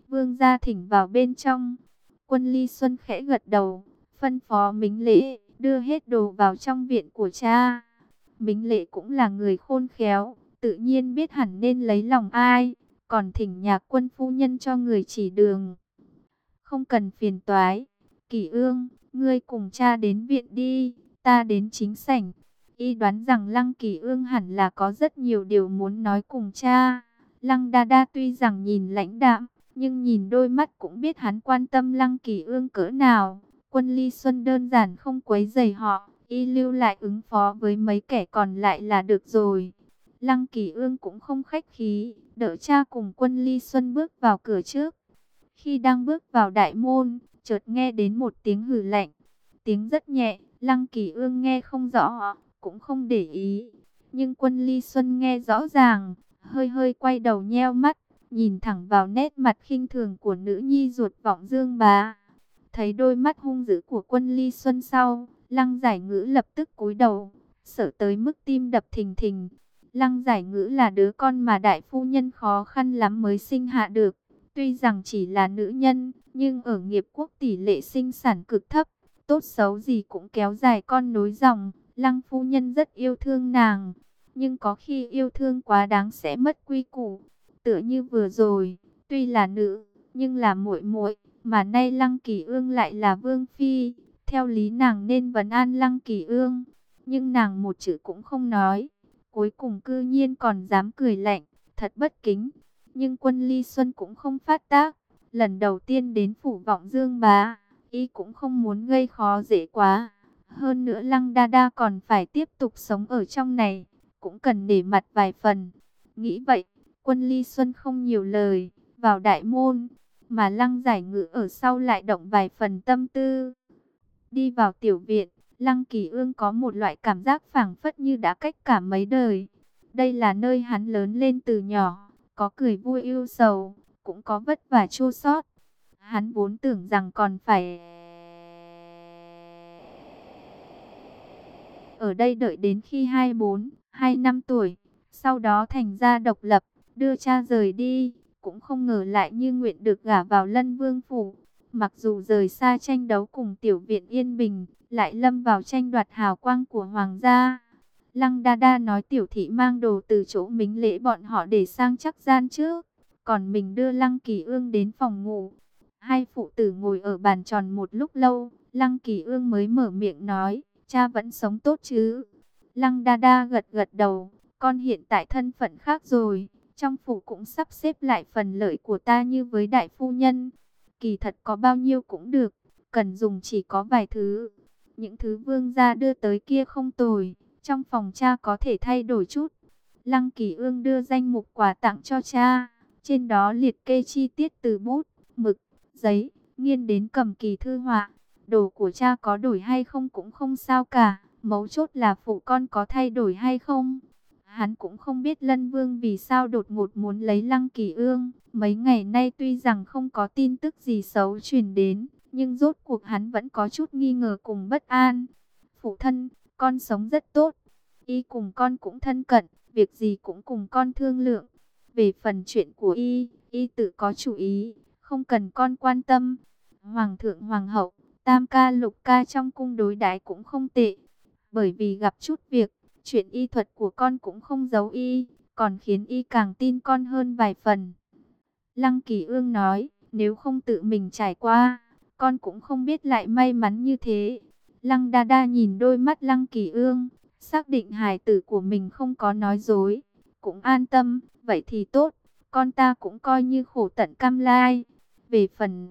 Vương gia thỉnh vào bên trong. Quân Ly Xuân khẽ gật đầu, phân phó Mính Lễ đưa hết đồ vào trong viện của cha. Mính Lễ cũng là người khôn khéo, tự nhiên biết hẳn nên lấy lòng ai, còn thỉnh Nhạc Quân phu nhân cho người chỉ đường. Không cần phiền toái, Kỷ Ương, ngươi cùng cha đến viện đi, ta đến chính sảnh. Y đoán rằng Lăng Kỷ Ương hẳn là có rất nhiều điều muốn nói cùng cha. Lăng Đa Đa tuy rằng nhìn lãnh đạm, nhưng nhìn đôi mắt cũng biết hắn quan tâm Lăng Kỷ Ương cỡ nào. Quân Ly Xuân đơn giản không quấy rầy họ, y lưu lại ứng phó với mấy kẻ còn lại là được rồi. Lăng Kỷ Ương cũng không khách khí, đỡ cha cùng Quân Ly Xuân bước vào cửa trước. Khi đang bước vào đại môn, chợt nghe đến một tiếng hừ lạnh. Tiếng rất nhẹ, Lăng Kỷ Ương nghe không rõ, cũng không để ý. Nhưng Quân Ly Xuân nghe rõ ràng, hơi hơi quay đầu nheo mắt, nhìn thẳng vào nét mặt khinh thường của nữ nhi ruột Vọng Dương bá. Thấy đôi mắt hung dữ của Quân Ly Xuân sau, Lăng Giải Ngữ lập tức cúi đầu, sợ tới mức tim đập thình thình. Lăng Giải Ngữ là đứa con mà đại phu nhân khó khăn lắm mới sinh hạ được. Tuy rằng chỉ là nữ nhân, nhưng ở nghiệp quốc tỷ lệ sinh sản cực thấp, tốt xấu gì cũng kéo dài con nối dòng. Lăng phu nhân rất yêu thương nàng, nhưng có khi yêu thương quá đáng sẽ mất quy củ. Tựa như vừa rồi, tuy là nữ, nhưng là muội muội, mà nay Lăng Kỷ Ương lại là vương phi, theo lý nàng nên vấn an Lăng Kỷ Ương, nhưng nàng một chữ cũng không nói, cuối cùng cư nhiên còn dám cười lạnh, thật bất kính. Nhưng Quân Ly Xuân cũng không phát tác, lần đầu tiên đến phủ Vọng Dương bá, y cũng không muốn gây khó dễ quá. Hơn nữa Lăng Đa Đa còn phải tiếp tục sống ở trong này, cũng cần nể mặt vài phần. Nghĩ vậy, Quân Ly Xuân không nhiều lời, vào đại môn, mà Lăng Giải Ngữ ở sau lại động vài phần tâm tư. Đi vào tiểu viện, Lăng Kỳ Ương có một loại cảm giác phảng phất như đã cách cả mấy đời. Đây là nơi hắn lớn lên từ nhỏ, có cười vui ưu sầu, cũng có vất vả chua xót. Hắn vốn tưởng rằng còn phải ở đây đợi đến khi hai bốn, hai năm tuổi, sau đó thành ra độc lập, đưa cha rời đi, cũng không ngờ lại như nguyện được gả vào Lân Vương phủ. Mặc dù rời xa tranh đấu cùng tiểu viện yên bình, lại lâm vào tranh đoạt hào quang của hoàng gia. Lăng Đa Đa nói tiểu thị mang đồ từ chỗ Mính Lễ bọn họ để sang chắc gian trước, còn mình đưa Lăng Kỳ Ương đến phòng ngủ. Hai phụ tử ngồi ở bàn tròn một lúc lâu, Lăng Kỳ Ương mới mở miệng nói, cha vẫn sống tốt chứ? Lăng Đa Đa gật gật đầu, con hiện tại thân phận khác rồi, trong phủ cũng sắp xếp lại phần lợi của ta như với đại phu nhân. Kỳ thật có bao nhiêu cũng được, cần dùng chỉ có vài thứ. Những thứ vương gia đưa tới kia không tồi, trong phòng cha có thể thay đổi chút. Lăng Kỳ Ương đưa danh mục quà tặng cho cha, trên đó liệt kê chi tiết từ bút, mực, giấy, nghiên đến cầm kỳ thư họa. Đồ của cha có đổi hay không cũng không sao cả, mấu chốt là phụ con có thay đổi hay không. Hắn cũng không biết Lân Vương vì sao đột ngột muốn lấy Lăng Kỳ Ương. Mấy ngày nay tuy rằng không có tin tức gì xấu truyền đến, nhưng rốt cuộc hắn vẫn có chút nghi ngờ cùng bất an. Phụ thân, con sống rất tốt, y cùng con cũng thân cận, việc gì cũng cùng con thương lượng. Về phần chuyện của y, y tự có chủ ý, không cần con quan tâm. Hoàng thượng hoàng hậu, tam ca lục ca trong cung đối đãi cũng không tệ. Bởi vì gặp chút việc, chuyện y thuật của con cũng không giấu y, còn khiến y càng tin con hơn vài phần. Lăng Kỳ Ương nói, nếu không tự mình trải qua, con cũng không biết lại may mắn như thế. Lăng Đa Đa nhìn đôi mắt Lăng Kỳ Ương, xác định hài tử của mình không có nói dối, cũng an tâm, vậy thì tốt, con ta cũng coi như khổ tận cam lai. Về phần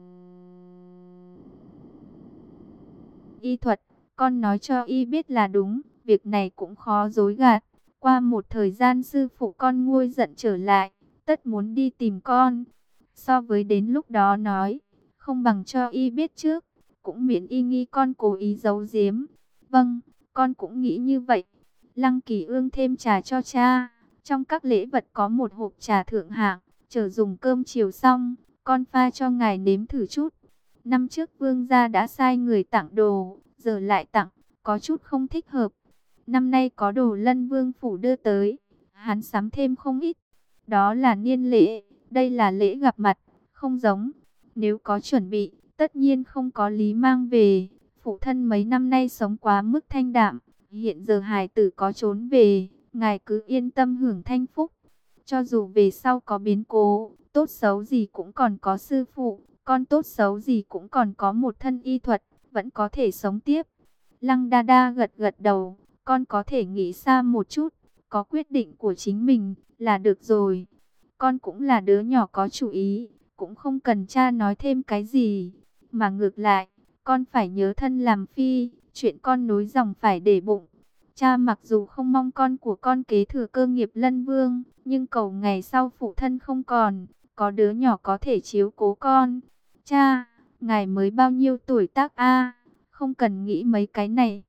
y thuật, con nói cho y biết là đúng, việc này cũng khó dối gạt. Qua một thời gian sư phụ con nguôi giận trở lại, tất muốn đi tìm con. So với đến lúc đó nói, không bằng cho y biết trước, cũng miễn y nghi con cố ý giấu giếm. Vâng, con cũng nghĩ như vậy. Lăng Kỳ Ương thêm trà cho cha. Trong các lễ vật có một hộp trà thượng hạng, chờ dùng cơm chiều xong, con pha cho ngài nếm thử chút. Năm trước vương gia đã sai người tặng đồ, giờ lại tặng, có chút không thích hợp. Năm nay có đồ Lân Vương phủ đưa tới, hắn sắm thêm không ít. Đó là niên lễ, đây là lễ gặp mặt, không giống. Nếu có chuẩn bị, tất nhiên không có lý mang về. Phụ thân mấy năm nay sống quá mức thanh đạm, hiện giờ hài tử có trốn về, ngài cứ yên tâm hưởng thanh phúc. Cho dù về sau có biến cố, tốt xấu gì cũng còn có sư phụ, con tốt xấu gì cũng còn có một thân y thuật, vẫn có thể sống tiếp. Lăng Đa Đa gật gật đầu, con có thể nghĩ xa một chút, có quyết định của chính mình là được rồi. Con cũng là đứa nhỏ có chủ ý, cũng không cần cha nói thêm cái gì, mà ngược lại, con phải nhớ thân làm phi, chuyện con nối dòng phải để bụng. Cha mặc dù không mong con của con kế thừa cơ nghiệp Lân Vương, nhưng cầu ngày sau phụ thân không còn, có đứa nhỏ có thể chiếu cố con. Cha, ngài mới bao nhiêu tuổi tác a, không cần nghĩ mấy cái này.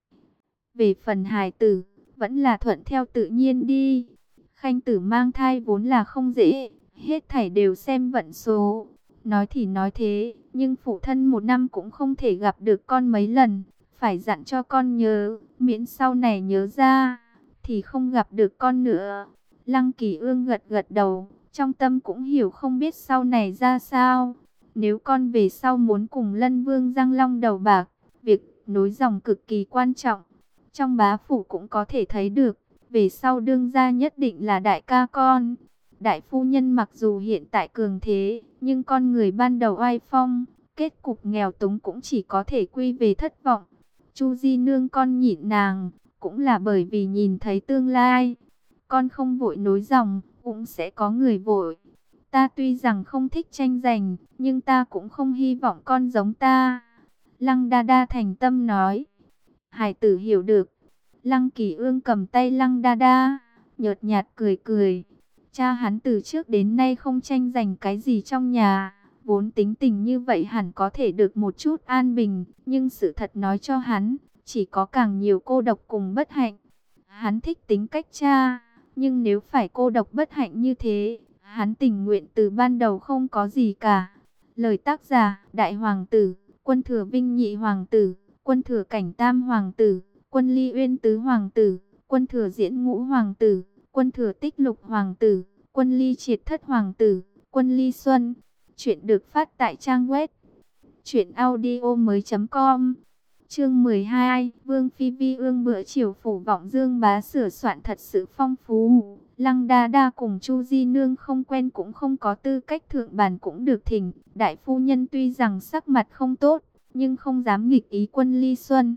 Về phần hài tử, vẫn là thuận theo tự nhiên đi. Khanh tử mang thai vốn là không dễ, hết thảy đều xem vận số. Nói thì nói thế, nhưng phụ thân một năm cũng không thể gặp được con mấy lần. Phải dặn cho con nhớ, miễn sau này nhớ ra, thì không gặp được con nữa. Lăng Kỳ Ương gật gật đầu, trong tâm cũng hiểu không biết sau này ra sao. Nếu con về sau muốn cùng Lân Vương Giang Long đầu bạc, việc nối dòng cực kỳ quan trọng. Trong bá phủ cũng có thể thấy được, về sau đương gia nhất định là đại ca con. Đại phu nhân mặc dù hiện tại cường thế, nhưng con người ban đầu oai phong, kết cục nghèo túng cũng chỉ có thể quy về thất vọng. Chu Di Nương con nhịn nàng, cũng là bởi vì nhìn thấy tương lai. Con không vội nối dòng, cũng sẽ có người vội. Ta tuy rằng không thích tranh giành, nhưng ta cũng không hy vọng con giống ta. Lăng Đa Đa thành tâm nói. Hải tử hiểu được. Lăng Kỳ Ương cầm tay Lăng Đa Đa, nhợt nhạt cười cười. Cha hắn từ trước đến nay không tranh giành cái gì trong nhà, vốn tính tình như vậy hẳn có thể được một chút an bình, nhưng sự thật nói cho hắn, chỉ có càng nhiều cô độc cùng bất hạnh. Hắn thích tính cách cha, nhưng nếu phải cô độc bất hạnh như thế, hắn tình nguyện từ ban đầu không có gì cả. Lời tác giả: Đại Hoàng tử, Quân Thừa Vinh Nhị Hoàng tử, Quân Thừa Cảnh Tam Hoàng tử, Quân Ly Uyên Tứ Hoàng tử, Quân Thừa Diễn Ngũ Hoàng tử, Quân Thừa Tích Lục Hoàng tử, Quân Ly Triệt Thất Hoàng tử, Quân Ly Xuân. Chuyện được phát tại trang web truyện audio mới chấm com. Chương mười hai, Vương Phi Vi Ương bữa chiều phủ vọng Dương Bá sửa soạn thật sự phong phú. Lăng Đa Đa cùng Chu Di Nương không quen cũng không có tư cách thượng bàn cũng được thỉnh. Đại phu nhân tuy rằng sắc mặt không tốt, nhưng không dám nghịch ý Quân Ly Xuân.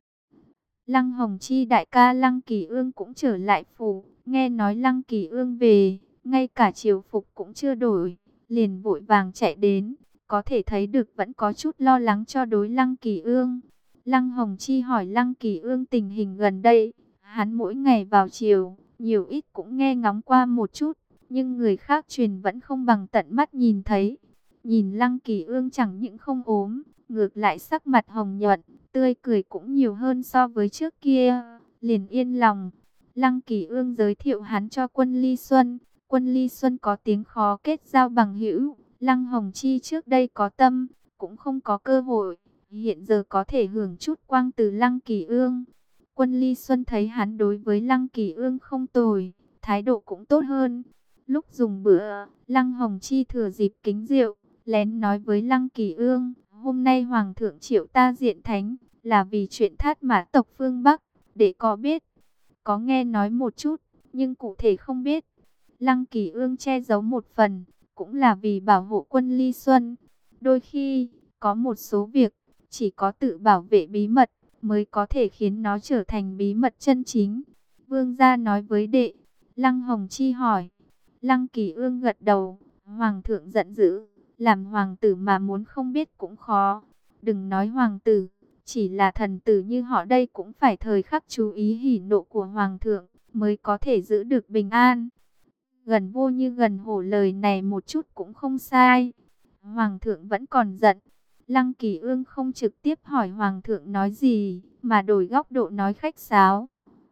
Lăng Hồng Chi đại ca Lăng Kỳ Ương cũng trở lại phủ, nghe nói Lăng Kỳ Ương về, ngay cả triều phục cũng chưa đổi, liền vội vàng chạy đến, có thể thấy được vẫn có chút lo lắng cho đối Lăng Kỳ Ương. Lăng Hồng Chi hỏi Lăng Kỳ Ương tình hình gần đây, hắn mỗi ngày vào triều, nhiều ít cũng nghe ngóng qua một chút, nhưng người khác truyền vẫn không bằng tận mắt nhìn thấy. Nhìn Lăng Kỳ Ương chẳng những không ốm, ngược lại sắc mặt hồng nhuận, tươi cười cũng nhiều hơn so với trước kia, liền yên lòng. Lăng Kỳ Ương giới thiệu hắn cho Quân Ly Xuân. Quân Ly Xuân có tiếng khó kết giao bằng hữu, Lăng Hồng Chi trước đây có tâm, cũng không có cơ hội, hiện giờ có thể hưởng chút quang từ Lăng Kỳ Ương. Quân Ly Xuân thấy hắn đối với Lăng Kỳ Ương không tồi, thái độ cũng tốt hơn. Lúc dùng bữa, Lăng Hồng Chi thừa dịp kính rượu, lén nói với Lăng Kỳ Ương, hôm nay Hoàng thượng triệu ta diện thánh, là vì chuyện thát mã tộc phương Bắc, để có biết. Có nghe nói một chút, nhưng cụ thể không biết. Lăng Kỳ Ương che giấu một phần, cũng là vì bảo hộ Quân Ly Xuân. Đôi khi, có một số việc, chỉ có tự bảo vệ bí mật, mới có thể khiến nó trở thành bí mật chân chính. Vương gia nói với đệ. Lăng Hồng Chi hỏi. Lăng Kỳ Ương gật đầu. Hoàng thượng giận dữ, làm hoàng tử mà muốn không biết cũng khó. Đừng nói hoàng tử, chỉ là thần tử như họ đây cũng phải thời khắc chú ý hỉ nộ của hoàng thượng, mới có thể giữ được bình an. Gần vô như gần hổ, lời này một chút cũng không sai. Hoàng thượng vẫn còn giận. Lăng Kỳ Ương không trực tiếp hỏi hoàng thượng nói gì, mà đổi góc độ nói khách sáo.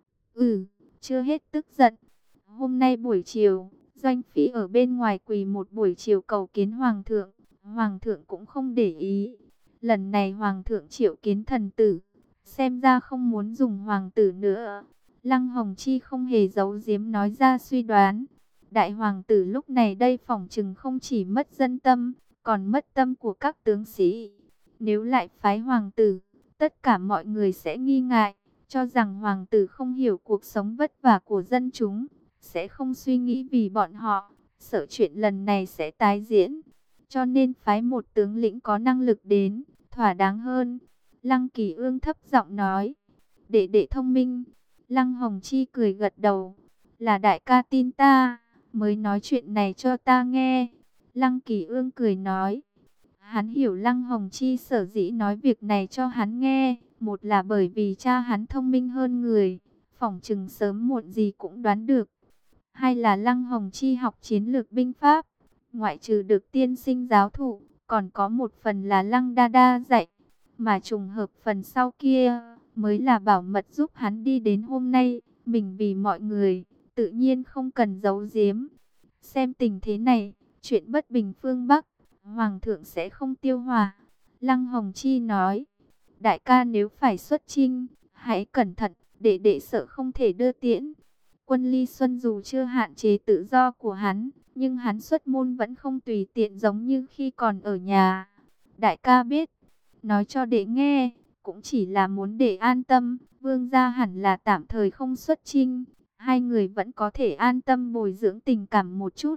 Ừ, chưa hết tức giận. Hôm nay buổi chiều, Doanh Phỉ ở bên ngoài quỳ một buổi chiều cầu kiến hoàng thượng. Hoàng thượng cũng không để ý. Lần này hoàng thượng triệu kiến thần tử, xem ra không muốn dùng hoàng tử nữa. Lăng Hồng Chi không hề giấu giếm nói ra suy đoán. Đại hoàng tử lúc này đây phỏng chừng không chỉ mất dân tâm, còn mất tâm của các tướng sĩ. Nếu lại phái hoàng tử, tất cả mọi người sẽ nghi ngại, cho rằng hoàng tử không hiểu cuộc sống vất vả của dân chúng, sẽ không suy nghĩ vì bọn họ, sợ chuyện lần này sẽ tái diễn. Cho nên phái một tướng lĩnh có năng lực đến, thỏa đáng hơn. Lăng Kỳ Ương thấp giọng nói, đệ đệ thông minh. Lăng Hồng Chi cười gật đầu, là đại ca tin ta, mới nói chuyện này cho ta nghe. Lăng Kỳ Ương cười nói, hắn hiểu Lăng Hồng Chi sở dĩ nói việc này cho hắn nghe, một là bởi vì cha hắn thông minh hơn người, phỏng chừng sớm muộn gì cũng đoán được. Hai là Lăng Hồng Chi học chiến lược binh pháp, ngoại trừ được tiên sinh giáo thụ, còn có một phần là Lăng Đa Đa dạy, mà trùng hợp phần sau kia mới là bảo mật giúp hắn đi đến hôm nay. Mình vì mọi người, tự nhiên không cần giấu giếm. Xem tình thế này, chuyện bất bình phương Bắc, Hoàng thượng sẽ không tiêu hòa. Lăng Hồng Chi nói, đại ca nếu phải xuất chinh, hãy cẩn thận, để đệ sợ không thể đưa tiễn. Quân Ly Xuân dù chưa hạn chế tự do của hắn, nhưng hắn xuất môn vẫn không tùy tiện giống như khi còn ở nhà. Đại ca biết, nói cho đệ nghe, cũng chỉ là muốn để an tâm, vương gia hẳn là tạm thời không xuất chinh, hai người vẫn có thể an tâm bồi dưỡng tình cảm một chút.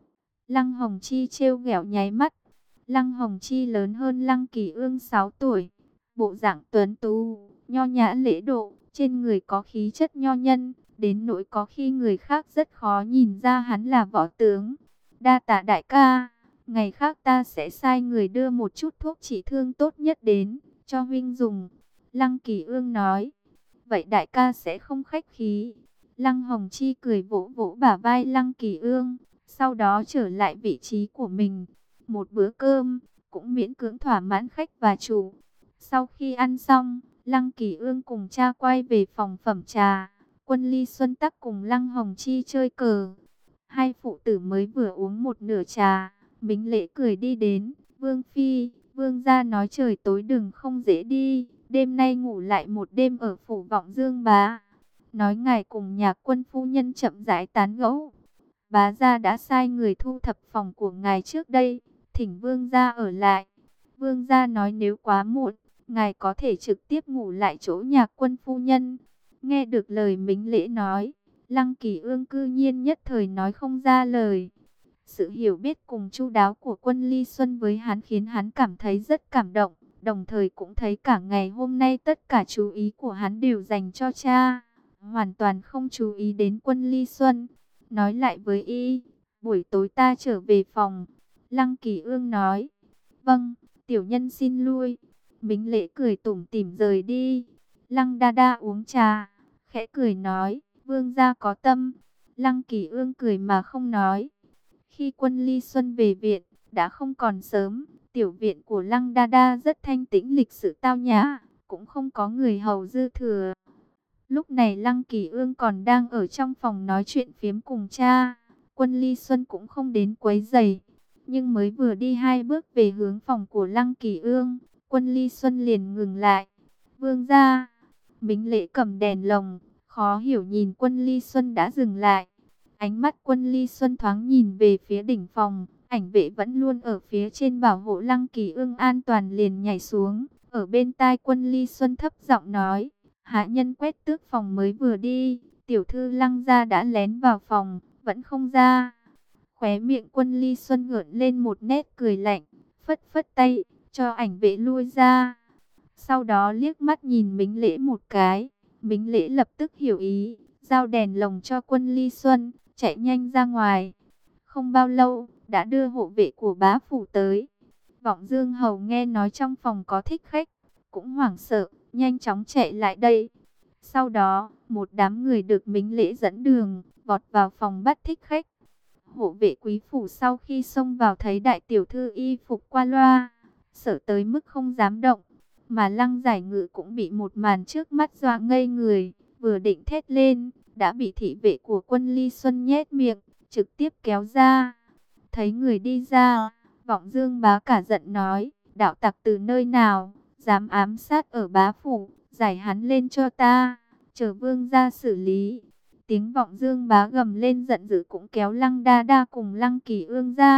Lăng Hồng Chi trêu ghẹo nháy mắt. Lăng Hồng Chi lớn hơn Lăng Kỳ Ương sáu tuổi, bộ dạng tuấn tú, nho nhã lễ độ, trên người có khí chất nho nhân, đến nỗi có khi người khác rất khó nhìn ra hắn là võ tướng. Đa tạ đại ca, ngày khác ta sẽ sai người đưa một chút thuốc trị thương tốt nhất đến, cho huynh dùng. Lăng Kỳ Ương nói, vậy đại ca sẽ không khách khí. Lăng Hồng Chi cười vỗ vỗ bả vai Lăng Kỳ Ương, sau đó trở lại vị trí của mình. Một bữa cơm, cũng miễn cưỡng thỏa mãn khách và chủ. Sau khi ăn xong, Lăng Kỳ Ương cùng cha quay về phòng phẩm trà. Quân Ly Xuân Tắc cùng Lăng Hồng Chi chơi cờ. Hai phụ tử mới vừa uống một nửa trà, Mính Lễ cười đi đến. Vương Phi, Vương gia nói trời tối đừng không dễ đi, đêm nay ngủ lại một đêm ở phủ Vọng Dương bá. Nói ngài cùng Nhạc Quân phu nhân chậm rãi tán gẫu. Bá gia đã sai người thu thập phòng của ngài trước đây, thỉnh Vương gia ở lại. Vương gia nói nếu quá muộn, ngài có thể trực tiếp ngủ lại chỗ Nhạc Quân phu nhân. Nghe được lời Mính Lễ nói, Lăng Kỳ Ương cư nhiên nhất thời nói không ra lời. Sự hiểu biết cùng chu đáo của Quân Ly Xuân với hắn khiến hắn cảm thấy rất cảm động, đồng thời cũng thấy cả ngày hôm nay tất cả chú ý của hắn đều dành cho cha, hoàn toàn không chú ý đến Quân Ly Xuân. Nói lại với y, buổi tối ta trở về phòng. Lăng Kỳ Ương nói, vâng, tiểu nhân xin lui. Mính Lễ cười tủm tỉm rời đi. Lăng Đa Đa uống trà, khẽ cười nói, vương gia có tâm. Lăng Kỳ Ương cười mà không nói. Khi Quân Ly Xuân về viện, đã không còn sớm. Tiểu viện của Lăng Đa Đa rất thanh tĩnh lịch sự tao nhã, cũng không có người hầu dư thừa. Lúc này Lăng Kỳ Ương còn đang ở trong phòng nói chuyện phiếm cùng cha. Quân Ly Xuân cũng không đến quấy rầy, nhưng mới vừa đi hai bước về hướng phòng của Lăng Kỳ Ương, Quân Ly Xuân liền ngừng lại. Vương gia. Mính Lễ cầm đèn lồng, khó hiểu nhìn Quân Ly Xuân đã dừng lại. Ánh mắt Quân Ly Xuân thoáng nhìn về phía đỉnh phòng, ảnh vệ vẫn luôn ở phía trên bảo hộ Lăng Kỳ Ương an toàn liền nhảy xuống. Ở bên tai Quân Ly Xuân thấp giọng nói, hạ nhân quét tước phòng mới vừa đi, tiểu thư Lăng gia đã lén vào phòng, vẫn không ra. Khóe miệng Quân Ly Xuân gợn lên một nét cười lạnh, phất phất tay, cho ảnh vệ lui ra. Sau đó liếc mắt nhìn Mính Lễ một cái, Mính Lễ lập tức hiểu ý, giao đèn lồng cho Quân Ly Xuân, chạy nhanh ra ngoài. Không bao lâu, đã đưa hộ vệ của bá phủ tới. Vọng Dương hầu nghe nói trong phòng có thích khách, cũng hoảng sợ, nhanh chóng chạy lại đây. Sau đó, một đám người được Mính Lễ dẫn đường, vọt vào phòng bắt thích khách. Hộ vệ quý phủ sau khi xông vào thấy đại tiểu thư y phục qua loa, sợ tới mức không dám động. Mà Lăng Giải Ngự cũng bị một màn trước mắt dọa ngây người, vừa định thét lên, đã bị thị vệ của Quân Ly Xuân nhét miệng, trực tiếp kéo ra. Thấy người đi ra, Vọng Dương bá cả giận nói, đạo tặc từ nơi nào, dám ám sát ở bá phủ, giải hắn lên cho ta, chờ vương ra xử lý. Tiếng Vọng Dương bá gầm lên giận dữ cũng kéo Lăng Đa Đa cùng Lăng Kỳ Ương ra.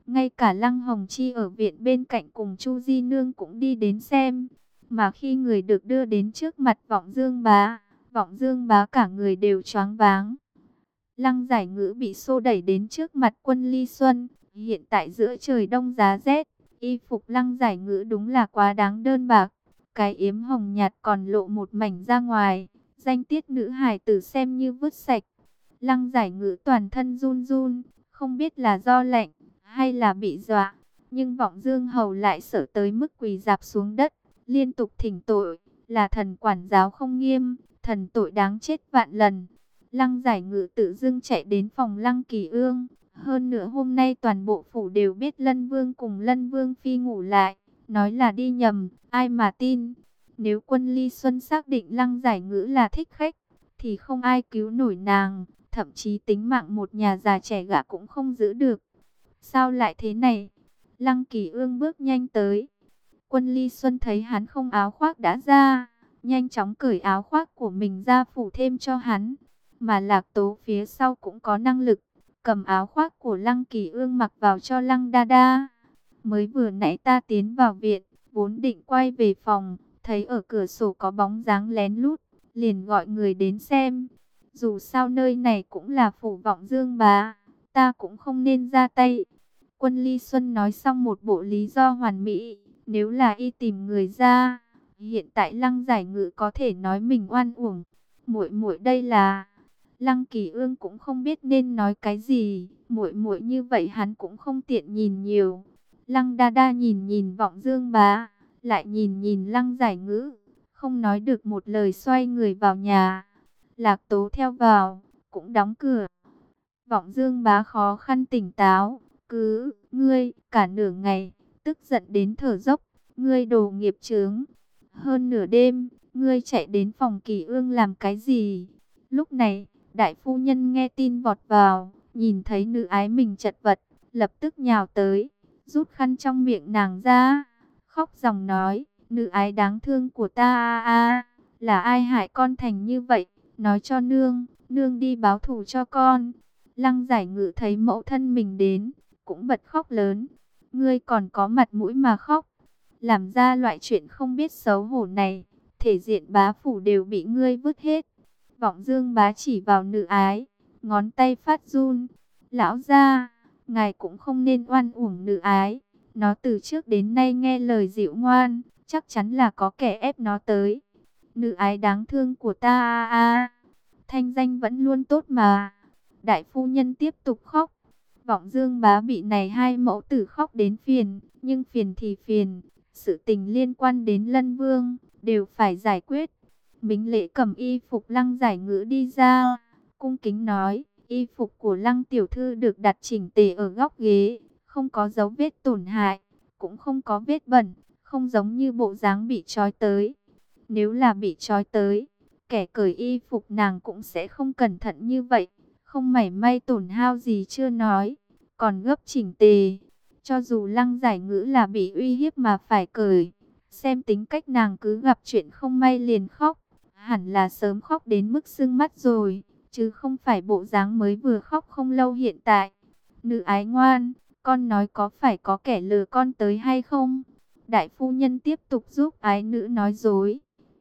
ngay cả Lăng Hồng Chi ở viện bên cạnh cùng Chu Di Nương cũng đi đến xem. Mà khi người được đưa đến trước mặt Vọng Dương Bá, Vọng Dương Bá cả người đều choáng váng. Lăng Giải Ngữ bị xô đẩy đến trước mặt Quân Ly Xuân. Hiện tại giữa trời đông giá rét, y phục Lăng Giải Ngữ đúng là quá đáng đơn bạc. Cái yếm hồng nhạt còn lộ một mảnh ra ngoài, danh tiết nữ hài tử xem như vứt sạch. Lăng Giải Ngữ toàn thân run run, không biết là do lạnh hay là bị dọa. Nhưng Vọng Dương Hầu lại sợ tới mức quỳ rạp xuống đất, liên tục thỉnh tội, là thần quản giáo không nghiêm, thần tội đáng chết vạn lần. Lăng Giải Ngữ tự dưng chạy đến phòng Lăng Kỳ Ương. Hơn nữa hôm nay toàn bộ phủ đều biết Lân Vương cùng Lân Vương Phi ngủ lại, nói là đi nhầm, ai mà tin. Nếu Quân Ly Xuân xác định Lăng Giải Ngữ là thích khách, thì không ai cứu nổi nàng, thậm chí tính mạng một nhà già trẻ gã cũng không giữ được. Sao lại thế này? Lăng Kỳ Ương bước nhanh tới. Quân Ly Xuân thấy hắn không áo khoác đã ra, nhanh chóng cởi áo khoác của mình ra phủ thêm cho hắn. Mà Lạc Tố phía sau cũng có năng lực, cầm áo khoác của Lăng Kỳ Ương mặc vào cho Lăng Đa Đa. Mới vừa nãy ta tiến vào viện, vốn định quay về phòng, thấy ở cửa sổ có bóng dáng lén lút, liền gọi người đến xem. Dù sao nơi này cũng là phủ Vọng Dương Bá, ta cũng không nên ra tay. Quân Ly Xuân nói xong một bộ lý do hoàn mỹ, nếu là y tìm người ra, hiện tại Lăng Giải Ngữ có thể nói mình oan uổng. Muội muội đây là... Lăng Kỳ Ương cũng không biết nên nói cái gì, muội muội như vậy hắn cũng không tiện nhìn nhiều. Lăng Đa Đa nhìn nhìn Vọng Dương Bá, lại nhìn nhìn Lăng Giải Ngữ, không nói được một lời xoay người vào nhà. Lạc Tố theo vào, cũng đóng cửa. Vọng Dương Bá khó khăn tỉnh táo, cứ, ngươi, cả nửa ngày, tức giận đến thở dốc, ngươi đồ nghiệp chướng. Hơn nửa đêm, ngươi chạy đến phòng Kỳ Ương làm cái gì? Lúc này, đại phu nhân nghe tin vọt vào, nhìn thấy nữ ái mình chật vật, lập tức nhào tới, rút khăn trong miệng nàng ra, khóc ròng nói, nữ ái đáng thương của ta a a, là ai hại con thành như vậy, nói cho nương, nương đi báo thù cho con. Lăng Giải Ngữ thấy mẫu thân mình đến, cũng bật khóc lớn, ngươi còn có mặt mũi mà khóc, làm ra loại chuyện không biết xấu hổ này, thể diện bá phủ đều bị ngươi vứt hết. Vọng Dương Bá chỉ vào nữ ái, ngón tay phát run. Lão gia, ngài cũng không nên oan uổng nữ ái. Nó từ trước đến nay nghe lời dịu ngoan, chắc chắn là có kẻ ép nó tới. Nữ ái đáng thương của ta a a, thanh danh vẫn luôn tốt mà. Đại phu nhân tiếp tục khóc. Vọng Dương Bá bị này hai mẫu tử khóc đến phiền, nhưng phiền thì phiền, sự tình liên quan đến Lân Vương, đều phải giải quyết. Mính Lễ cầm y phục Lăng Giải Ngữ đi ra, cung kính nói, y phục của Lăng tiểu thư được đặt chỉnh tề ở góc ghế, không có dấu vết tổn hại, cũng không có vết bẩn, không giống như bộ dáng bị trói tới. Nếu là bị trói tới, kẻ cởi y phục nàng cũng sẽ không cẩn thận như vậy, không mảy may tổn hao gì chưa nói, còn gấp chỉnh tề. Cho dù Lăng Giải Ngữ là bị uy hiếp mà phải cởi, xem tính cách nàng cứ gặp chuyện không may liền khóc, hẳn là sớm khóc đến mức sưng mắt rồi, chứ không phải bộ dáng mới vừa khóc không lâu hiện tại. Nữ ái ngoan, con nói có phải có kẻ lừa con tới hay không? Đại phu nhân tiếp tục giúp ái nữ nói dối.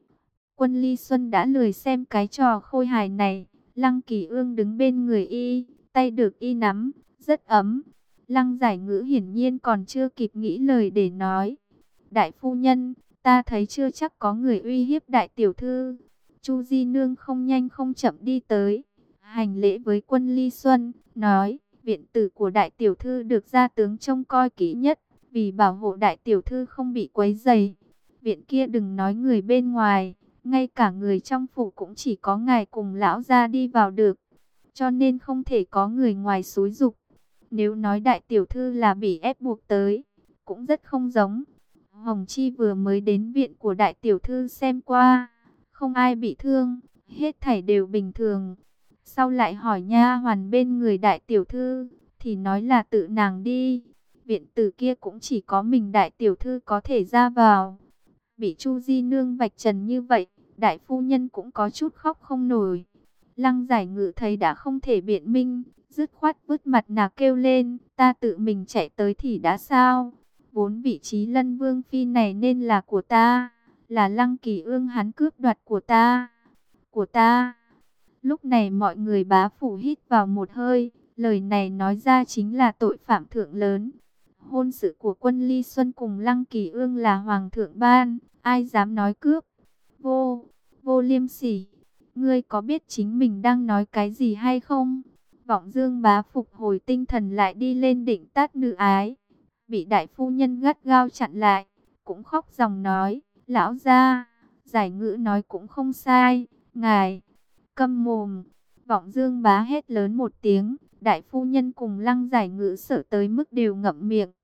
Quân Ly Xuân đã lười xem cái trò khôi hài này. Lăng Kỳ Ương đứng bên người y, tay được y nắm, rất ấm. Lăng Giải Ngữ hiển nhiên còn chưa kịp nghĩ lời để nói. Đại phu nhân, ta thấy chưa chắc có người uy hiếp đại tiểu thư. Chu Di Nương không nhanh không chậm đi tới, hành lễ với Quân Ly Xuân, nói, viện tử của đại tiểu thư được gia tướng trông coi kỹ nhất, vì bảo hộ đại tiểu thư không bị quấy rầy. Viện kia đừng nói người bên ngoài, ngay cả người trong phủ cũng chỉ có ngài cùng lão gia đi vào được, cho nên không thể có người ngoài xúi giục. Nếu nói đại tiểu thư là bị ép buộc tới, cũng rất không giống. Hồng Chi vừa mới đến viện của đại tiểu thư xem qua, không ai bị thương, hết thảy đều bình thường. Sau lại hỏi nha hoàn bên người đại tiểu thư, thì nói là tự nàng đi. Viện tử kia cũng chỉ có mình đại tiểu thư có thể ra vào. Bị Chu Di Nương vạch trần như vậy, đại phu nhân cũng có chút khóc không nổi. Lăng Giải Ngữ thấy đã không thể biện minh, dứt khoát vứt mặt nạ kêu lên, ta tự mình chạy tới thì đã sao? Vốn vị trí Lân Vương Phi này nên là của ta, là Lăng Kỳ Ương hắn cướp đoạt của ta, của ta. Lúc này mọi người bá phủ hít vào một hơi, lời này nói ra chính là tội phạm thượng lớn. Hôn sự của Quân Ly Xuân cùng Lăng Kỳ Ương là hoàng thượng ban, ai dám nói cướp? Vô, vô liêm sỉ, ngươi có biết chính mình đang nói cái gì hay không? Vọng Dương bá phục hồi tinh thần lại đi lên định tát nữ ái, bị đại phu nhân gắt gao chặn lại, cũng khóc ròng nói, lão gia, Giải Ngữ nói cũng không sai, ngài câm mồm. Vọng Dương bá hét lớn một tiếng, đại phu nhân cùng Lăng Giải Ngữ sợ tới mức đều ngậm miệng.